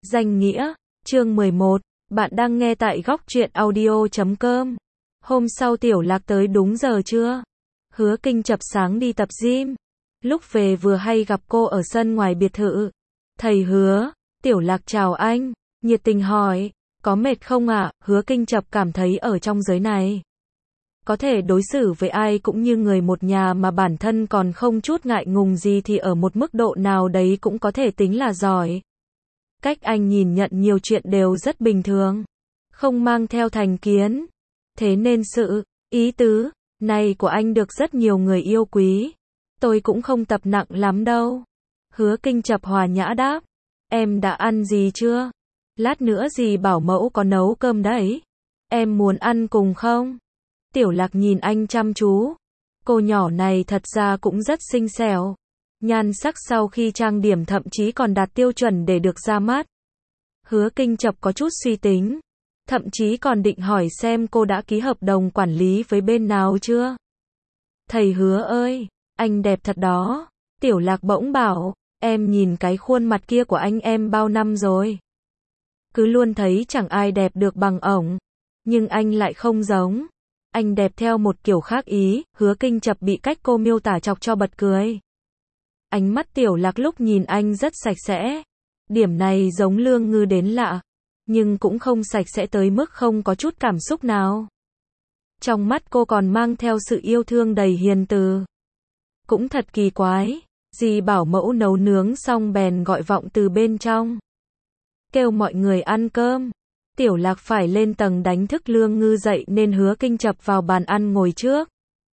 Danh nghĩa, chương 11, bạn đang nghe tại góc truyện audio.com. Hôm sau Tiểu Lạc tới đúng giờ trưa. Hứa Kinh chập sáng đi tập gym. Lúc về vừa hay gặp cô ở sân ngoài biệt thự. Thầy Hứa, Tiểu Lạc chào anh, nhiệt tình hỏi, có mệt không ạ? Hứa Kinh chập cảm thấy ở trong giới này, có thể đối xử với ai cũng như người một nhà mà bản thân còn không chút ngại ngùng gì thì ở một mức độ nào đấy cũng có thể tính là giỏi. Cách anh nhìn nhận nhiều chuyện đều rất bình thường, không mang theo thành kiến. Thế nên sự, ý tứ, này của anh được rất nhiều người yêu quý. Tôi cũng không tập nặng lắm đâu. Hứa Kinh chập hòa nhã đáp, em đã ăn gì chưa? Lát nữa dì bảo mẫu có nấu cơm đấy. Em muốn ăn cùng không? Tiểu Lạc nhìn anh chăm chú. Cô nhỏ này thật ra cũng rất xinh xẻo. Nhan sắc sau khi trang điểm thậm chí còn đạt tiêu chuẩn để được ra mắt. Hứa Kinh chập có chút suy tính. Thậm chí còn định hỏi xem cô đã ký hợp đồng quản lý với bên nào chưa. Thầy Hứa ơi, anh đẹp thật đó. Tiểu Lạc bỗng bảo, em nhìn cái khuôn mặt kia của anh em bao năm rồi. Cứ luôn thấy chẳng ai đẹp được bằng ổng. Nhưng anh lại không giống. Anh đẹp theo một kiểu khác ý. Hứa Kinh chập bị cách cô miêu tả chọc cho bật cười. Ánh mắt Tiểu Lạc lúc nhìn anh rất sạch sẽ. Điểm này giống Lương Ngư đến lạ. Nhưng cũng không sạch sẽ tới mức không có chút cảm xúc nào. Trong mắt cô còn mang theo sự yêu thương đầy hiền từ. Cũng thật kỳ quái. Dì bảo mẫu nấu nướng xong bèn gọi vọng từ bên trong. Kêu mọi người ăn cơm. Tiểu Lạc phải lên tầng đánh thức Lương Ngư dậy nên Hứa Kinh chập vào bàn ăn ngồi trước.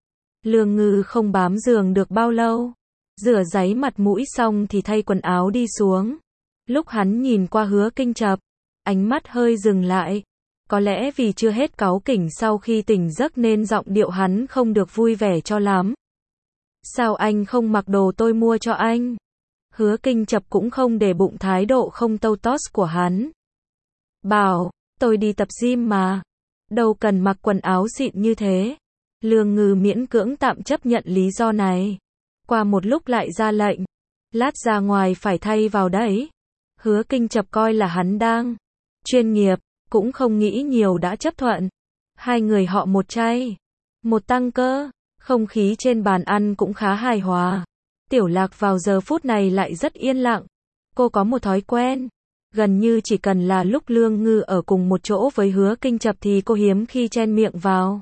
Lương Ngư không bám giường được bao lâu. Rửa ráy mặt mũi xong thì thay quần áo đi xuống. Lúc hắn nhìn qua Hứa Kinh chập, ánh mắt hơi dừng lại. Có lẽ vì chưa hết cáu kỉnh sau khi tỉnh giấc nên giọng điệu hắn không được vui vẻ cho lắm. Sao anh không mặc đồ tôi mua cho anh? Hứa Kinh chập cũng không để bụng thái độ không tâu tót của hắn. Bảo, tôi đi tập gym mà. Đâu cần mặc quần áo xịn như thế. Lương Ngư miễn cưỡng tạm chấp nhận lý do này. Qua một lúc lại ra lệnh. Lát ra ngoài phải thay vào đấy. Hứa Kinh chập coi là hắn đang chuyên nghiệp, cũng không nghĩ nhiều đã chấp thuận. Hai người họ một chay, một tăng cơ. Không khí trên bàn ăn cũng khá hài hòa. Tiểu Lạc vào giờ phút này lại rất yên lặng. Cô có một thói quen. Gần như chỉ cần là lúc Lương Ngư ở cùng một chỗ với Hứa Kinh chập thì cô hiếm khi chen miệng vào.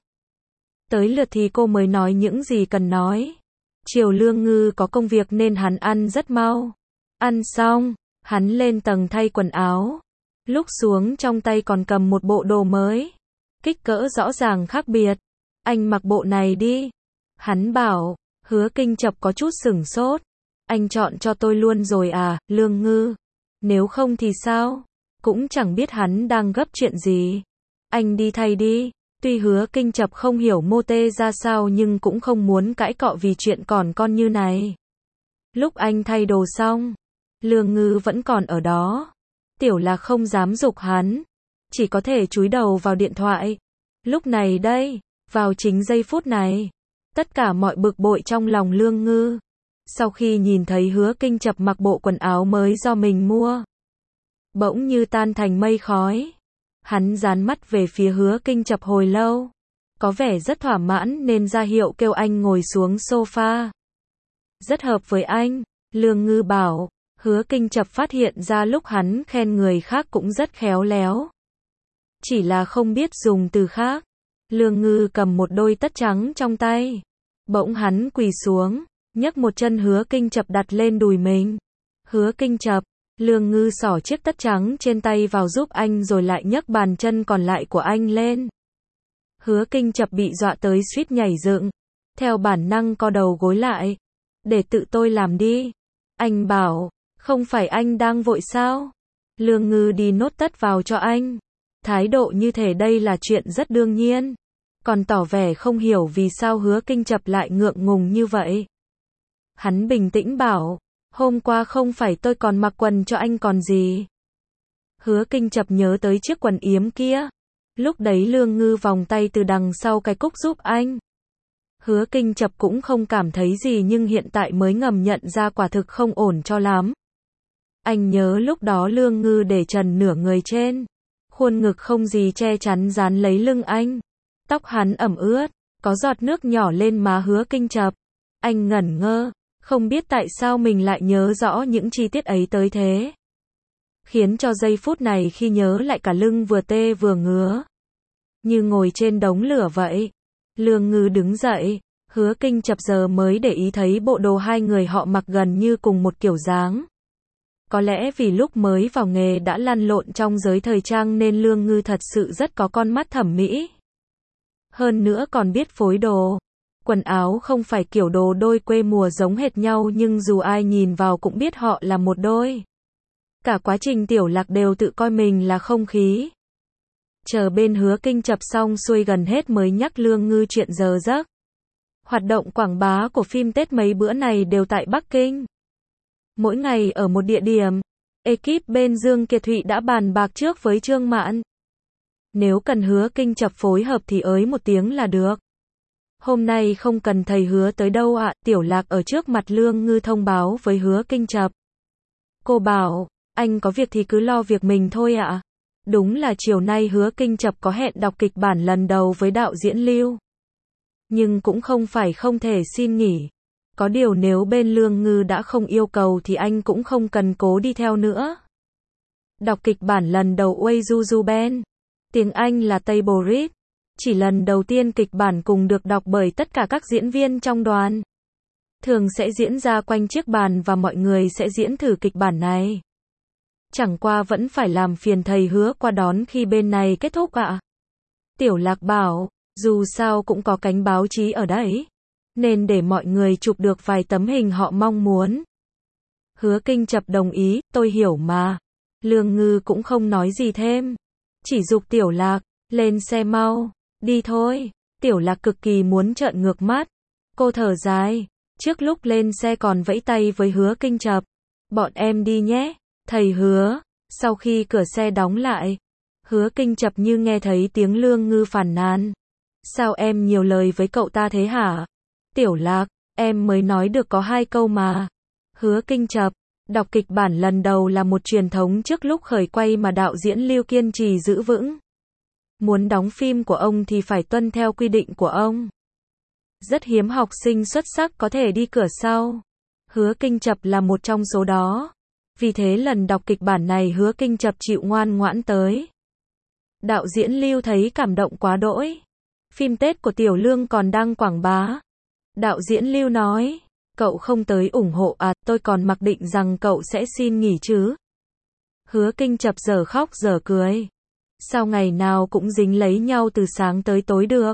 Tới lượt thì cô mới nói những gì cần nói. Chiều Lương Ngư có công việc nên hắn ăn rất mau. Ăn xong, hắn lên tầng thay quần áo. Lúc xuống trong tay còn cầm một bộ đồ mới. Kích cỡ rõ ràng khác biệt. Anh mặc bộ này đi. Hắn bảo. Hứa Kinh chập có chút sửng sốt. Anh chọn cho tôi luôn rồi à, Lương Ngư? Nếu không thì sao? Cũng chẳng biết hắn đang gấp chuyện gì. Anh đi thay đi. Tuy Hứa Kinh chập không hiểu mô tê ra sao nhưng cũng không muốn cãi cọ vì chuyện còn con như này. Lúc anh thay đồ xong, Lương Ngư vẫn còn ở đó. Tiểu Lạc không dám giục hắn. Chỉ có thể chúi đầu vào điện thoại. Lúc này đây, vào chính giây phút này, tất cả mọi bực bội trong lòng Lương Ngư. Sau khi nhìn thấy Hứa Kinh chập mặc bộ quần áo mới do mình mua, bỗng như tan thành mây khói. Hắn dán mắt về phía Hứa Kinh chập hồi lâu. Có vẻ rất thỏa mãn nên ra hiệu kêu anh ngồi xuống sofa. Rất hợp với anh, Lương Ngư bảo. Hứa Kinh chập phát hiện ra lúc hắn khen người khác cũng rất khéo léo. Chỉ là không biết dùng từ khác. Lương Ngư cầm một đôi tất trắng trong tay. Bỗng hắn quỳ xuống, nhấc một chân Hứa Kinh chập đặt lên đùi mình. Hứa Kinh chập, Lương Ngư xỏ chiếc tất trắng trên tay vào giúp anh rồi lại nhấc bàn chân còn lại của anh lên. Hứa Kinh chập bị dọa tới suýt nhảy dựng. Theo bản năng co đầu gối lại. Để tự tôi làm đi. Anh bảo, không phải anh đang vội sao? Lương Ngư đi nốt tất vào cho anh. Thái độ như thể đây là chuyện rất đương nhiên. Còn tỏ vẻ không hiểu vì sao Hứa Kinh chập lại ngượng ngùng như vậy. Hắn bình tĩnh bảo, hôm qua không phải tôi còn mặc quần cho anh còn gì. Hứa Kinh chập nhớ tới chiếc quần yếm kia. Lúc đấy Lương Ngư vòng tay từ đằng sau cái cúc giúp anh. Hứa Kinh chập cũng không cảm thấy gì nhưng hiện tại mới ngầm nhận ra quả thực không ổn cho lắm. Anh nhớ lúc đó Lương Ngư để trần nửa người trên. Khuôn ngực không gì che chắn dán lấy lưng anh. Tóc hắn ẩm ướt, có giọt nước nhỏ lên má Hứa Kinh Chập. Anh ngẩn ngơ, không biết tại sao mình lại nhớ rõ những chi tiết ấy tới thế. Khiến cho giây phút này khi nhớ lại cả lưng vừa tê vừa ngứa. Như ngồi trên đống lửa vậy. Lương Ngư đứng dậy, Hứa Kinh Chập giờ mới để ý thấy bộ đồ hai người họ mặc gần như cùng một kiểu dáng. Có lẽ vì lúc mới vào nghề đã lăn lộn trong giới thời trang nên Lương Ngư thật sự rất có con mắt thẩm mỹ. Hơn nữa còn biết phối đồ. Quần áo không phải kiểu đồ đôi quê mùa giống hệt nhau nhưng dù ai nhìn vào cũng biết họ là một đôi. Cả quá trình Tiểu Lạc đều tự coi mình là không khí. Chờ bên Hứa Kinh Chập xong xuôi gần hết mới nhắc Lương Ngư chuyện giờ giấc. Hoạt động quảng bá của phim Tết mấy bữa này đều tại Bắc Kinh. Mỗi ngày ở một địa điểm. Ekip bên Dương Kiệt Thụy đã bàn bạc trước với Trương Mạn. Nếu cần Hứa Kinh Chập phối hợp thì ới một tiếng là được. Hôm nay không cần thầy Hứa tới đâu ạ. Tiểu Lạc ở trước mặt Lương Ngư thông báo với Hứa Kinh Chập. Cô bảo, anh có việc thì cứ lo việc mình thôi ạ. Đúng là chiều nay Hứa Kinh Chập có hẹn đọc kịch bản lần đầu với đạo diễn Lưu. Nhưng cũng không phải không thể xin nghỉ. Có điều nếu bên Lương Ngư đã không yêu cầu thì anh cũng không cần cố đi theo nữa. Đọc kịch bản lần đầu Wei Juju Ben. Tiếng Anh là Table Read. Chỉ lần đầu tiên kịch bản cùng được đọc bởi tất cả các diễn viên trong đoàn. Thường sẽ diễn ra quanh chiếc bàn và mọi người sẽ diễn thử kịch bản này. Chẳng qua vẫn phải làm phiền thầy Hứa qua đón khi bên này kết thúc ạ. Tiểu Lạc bảo, dù sao cũng có cánh báo chí ở đấy. Nên để mọi người chụp được vài tấm hình họ mong muốn. Hứa Kinh Chập đồng ý, tôi hiểu mà. Lương Ngư cũng không nói gì thêm. Chỉ giục Tiểu Lạc, lên xe mau, đi thôi. Tiểu Lạc cực kỳ muốn trợn ngược mắt. Cô thở dài, trước lúc lên xe còn vẫy tay với Hứa Kinh Chập. Bọn em đi nhé, thầy Hứa. Sau khi cửa xe đóng lại, Hứa Kinh Chập như nghe thấy tiếng Lương Ngư phàn nàn. Sao em nhiều lời với cậu ta thế hả? Tiểu Lạc, em mới nói được có 2 câu mà. Hứa Kinh Chập, đọc kịch bản lần đầu là một truyền thống trước lúc khởi quay mà đạo diễn Lưu kiên trì giữ vững. Muốn đóng phim của ông thì phải tuân theo quy định của ông. Rất hiếm học sinh xuất sắc có thể đi cửa sau. Hứa Kinh Chập là một trong số đó. Vì thế lần đọc kịch bản này Hứa Kinh Chập chịu ngoan ngoãn tới. Đạo diễn Lưu thấy cảm động quá đỗi. Phim Tết của Tiểu Lương còn đang quảng bá. Đạo diễn Lưu nói, cậu không tới ủng hộ à, tôi còn mặc định rằng cậu sẽ xin nghỉ chứ. Hứa Kinh Chập giờ khóc giờ cười. Sao ngày nào cũng dính lấy nhau từ sáng tới tối được.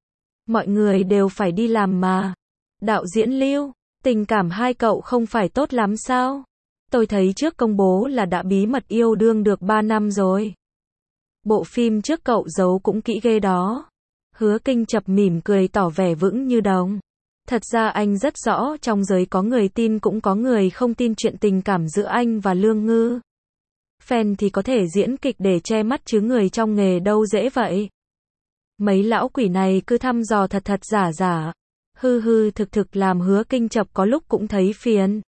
Mọi người đều phải đi làm mà. Đạo diễn Lưu, tình cảm hai cậu không phải tốt lắm sao? Tôi thấy trước công bố là đã bí mật yêu đương được 3 năm rồi. Bộ phim trước cậu giấu cũng kỹ ghê đó. Hứa Kinh Chập mỉm cười tỏ vẻ vững như đồng. Thật ra anh rất rõ trong giới có người tin cũng có người không tin chuyện tình cảm giữa anh và Lương Ngư. Fan thì có thể diễn kịch để che mắt chứ người trong nghề đâu dễ vậy. Mấy lão quỷ này cứ thăm dò thật thật giả giả. Thực thực làm Hứa Kinh Chập có lúc cũng thấy phiền.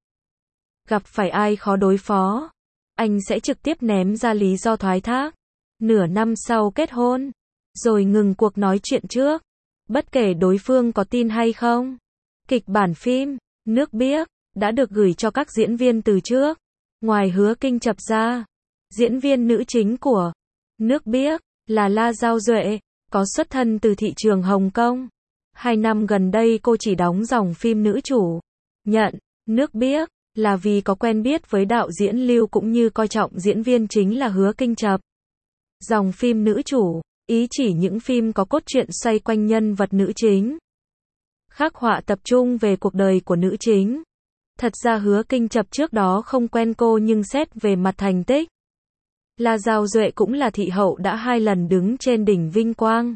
Gặp phải ai khó đối phó, anh sẽ trực tiếp ném ra lý do thoái thác. Nửa năm sau kết hôn, rồi ngừng cuộc nói chuyện trước. Bất kể đối phương có tin hay không. Kịch bản phim, Nước Biếc, đã được gửi cho các diễn viên từ trước. Ngoài Hứa Kinh Chập ra, diễn viên nữ chính của Nước Biếc là La Giao Duệ, có xuất thân từ thị trường Hồng Kông. 2 năm gần đây cô chỉ đóng dòng phim nữ chủ. Nhận Nước Biếc là vì có quen biết với đạo diễn Lưu cũng như coi trọng diễn viên chính là Hứa Kinh Chập. Dòng phim nữ chủ, ý chỉ những phim có cốt truyện xoay quanh nhân vật nữ chính. Khắc họa tập trung về cuộc đời của nữ chính. Thật ra Hứa Kinh Chập trước đó không quen cô nhưng xét về mặt thành tích. La Giao Duệ cũng là thị hậu đã 2 lần đứng trên đỉnh vinh quang.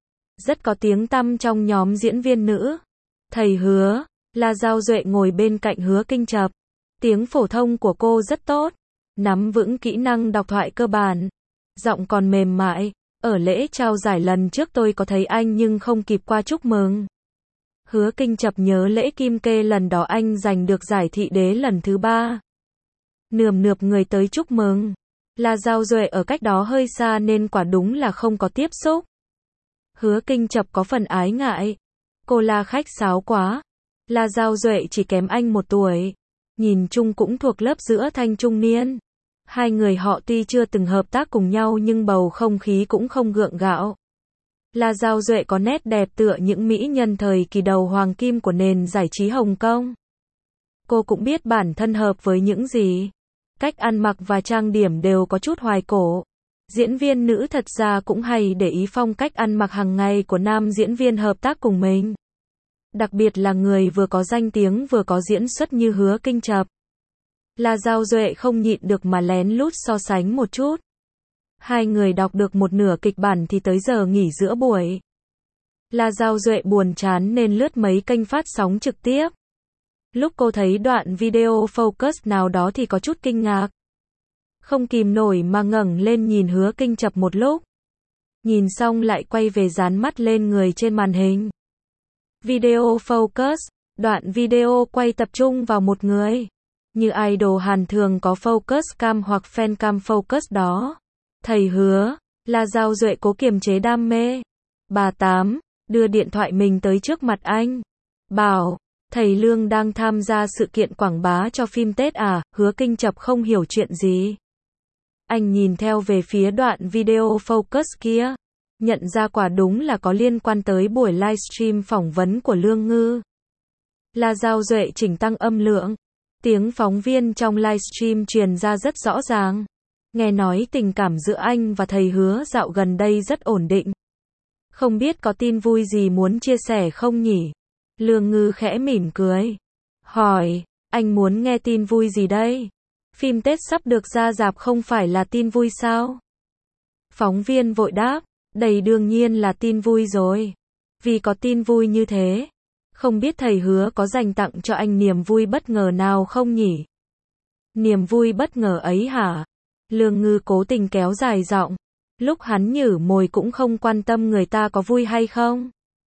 Rất có tiếng tăm trong nhóm diễn viên nữ. Thầy Hứa, La Giao Duệ ngồi bên cạnh Hứa Kinh Chập. Tiếng phổ thông của cô rất tốt. Nắm vững kỹ năng đọc thoại cơ bản. Giọng còn mềm mại. Ở lễ trao giải lần trước tôi có thấy anh nhưng không kịp qua chúc mừng. Hứa Kinh Chập nhớ lễ Kim Kê lần đó anh giành được giải thị đế lần thứ 3. nườm nượp người tới chúc mừng. La Giao Duệ ở cách đó hơi xa nên quả đúng là không có tiếp xúc. Hứa Kinh Chập có phần ái ngại. Cô La khách sáo quá. La Giao Duệ chỉ kém anh 1 tuổi. Nhìn chung cũng thuộc lớp giữa thanh trung niên. Hai người họ tuy chưa từng hợp tác cùng nhau nhưng bầu không khí cũng không gượng gạo. La Giao Duệ có nét đẹp tựa những mỹ nhân thời kỳ đầu hoàng kim của nền giải trí Hồng Kông. Cô cũng biết bản thân hợp với những gì. Cách ăn mặc và trang điểm đều có chút hoài cổ. Diễn viên nữ thật ra cũng hay để ý phong cách ăn mặc hàng ngày của nam diễn viên hợp tác cùng mình. Đặc biệt là người vừa có danh tiếng vừa có diễn xuất như Hứa Kinh Chập. La Giao Duệ không nhịn được mà lén lút so sánh một chút. Hai người đọc được một nửa kịch bản thì tới giờ nghỉ giữa buổi. La Giao Duệ buồn chán nên lướt mấy kênh phát sóng trực tiếp. Lúc cô thấy đoạn video focus nào đó thì có chút kinh ngạc. Không kìm nổi mà ngẩng lên nhìn Hứa Kinh Chập một lúc. Nhìn xong lại quay về dán mắt lên người trên màn hình. Video focus, đoạn video quay tập trung vào một người. Như idol Hàn thường có focus cam hoặc fan cam focus đó. Thầy Hứa, La Giao Duệ cố kiềm chế đam mê. Bà Tám, đưa điện thoại mình tới trước mặt anh. Bảo, thầy Lương đang tham gia sự kiện quảng bá cho phim Tết à? Hứa Kinh Chập không hiểu chuyện gì. Anh nhìn theo về phía đoạn video focus kia. Nhận ra quả đúng là có liên quan tới buổi livestream phỏng vấn của Lương Ngư. La Giao Duệ chỉnh tăng âm lượng. Tiếng phóng viên trong livestream truyền ra rất rõ ràng. Nghe nói tình cảm giữa anh và thầy Hứa dạo gần đây rất ổn định. Không biết có tin vui gì muốn chia sẻ không nhỉ? Lương Ngư khẽ mỉm cười. Hỏi, anh muốn nghe tin vui gì đây? Phim Tết sắp được ra rạp không phải là tin vui sao? Phóng viên vội đáp, đây đương nhiên là tin vui rồi. Vì có tin vui như thế, không biết thầy Hứa có dành tặng cho anh niềm vui bất ngờ nào không nhỉ? Niềm vui bất ngờ ấy hả? Lương Ngư cố tình kéo dài giọng. Lúc hắn nhử mồi cũng không quan tâm người ta có vui hay không.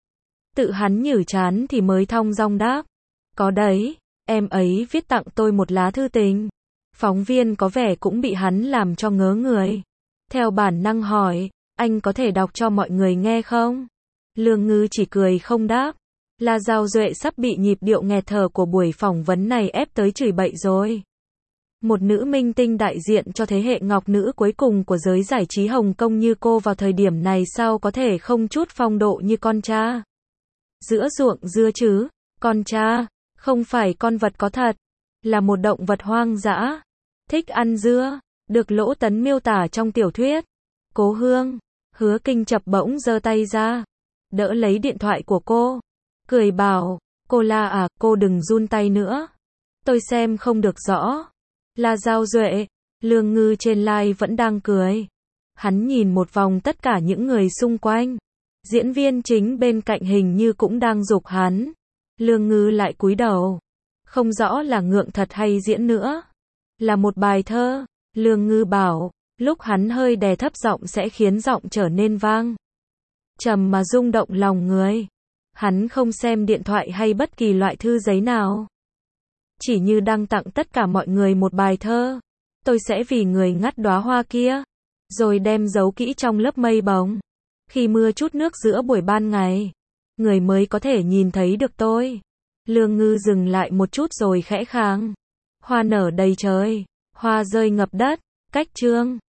Tự hắn nhử chán thì mới thong dong đáp. Có đấy, em ấy viết tặng tôi một lá thư tình. Phóng viên có vẻ cũng bị hắn làm cho ngớ người. Theo bản năng hỏi, anh có thể đọc cho mọi người nghe không? Lương Ngư chỉ cười không đáp. La Giao Duệ sắp bị nhịp điệu nghẹt thở của buổi phỏng vấn này ép tới chửi bậy rồi. Một nữ minh tinh đại diện cho thế hệ ngọc nữ cuối cùng của giới giải trí Hồng Kông như cô vào thời điểm này sao có thể không chút phong độ như con cha. Giữa ruộng dưa chứ, con cha, không phải con vật có thật, là một động vật hoang dã, thích ăn dưa, được Lỗ Tấn miêu tả trong tiểu thuyết. Cố Hương, Hứa Kinh Chập bỗng giơ tay ra, đỡ lấy điện thoại của cô, cười bảo, cô La à, cô đừng run tay nữa. Tôi xem không được rõ. La Giao Duệ, Lương Ngư trên live vẫn đang cười. Hắn nhìn một vòng tất cả những người xung quanh. Diễn viên chính bên cạnh hình như cũng đang giục hắn. Lương Ngư lại cúi đầu. Không rõ là ngượng thật hay diễn nữa. Là một bài thơ. Lương Ngư bảo, lúc hắn hơi đè thấp giọng sẽ khiến giọng trở nên vang trầm mà rung động lòng người. Hắn không xem điện thoại hay bất kỳ loại thư giấy nào. Chỉ như đang tặng tất cả mọi người một bài thơ. Tôi sẽ vì người ngắt đóa hoa kia, rồi đem giấu kỹ trong lớp mây bồng. Khi mưa chút nước giữa buổi ban ngày, người mới có thể nhìn thấy được tôi. Lương Ngư dừng lại một chút rồi khẽ khàng. Hoa nở đầy trời, hoa rơi ngập đất, cách chương.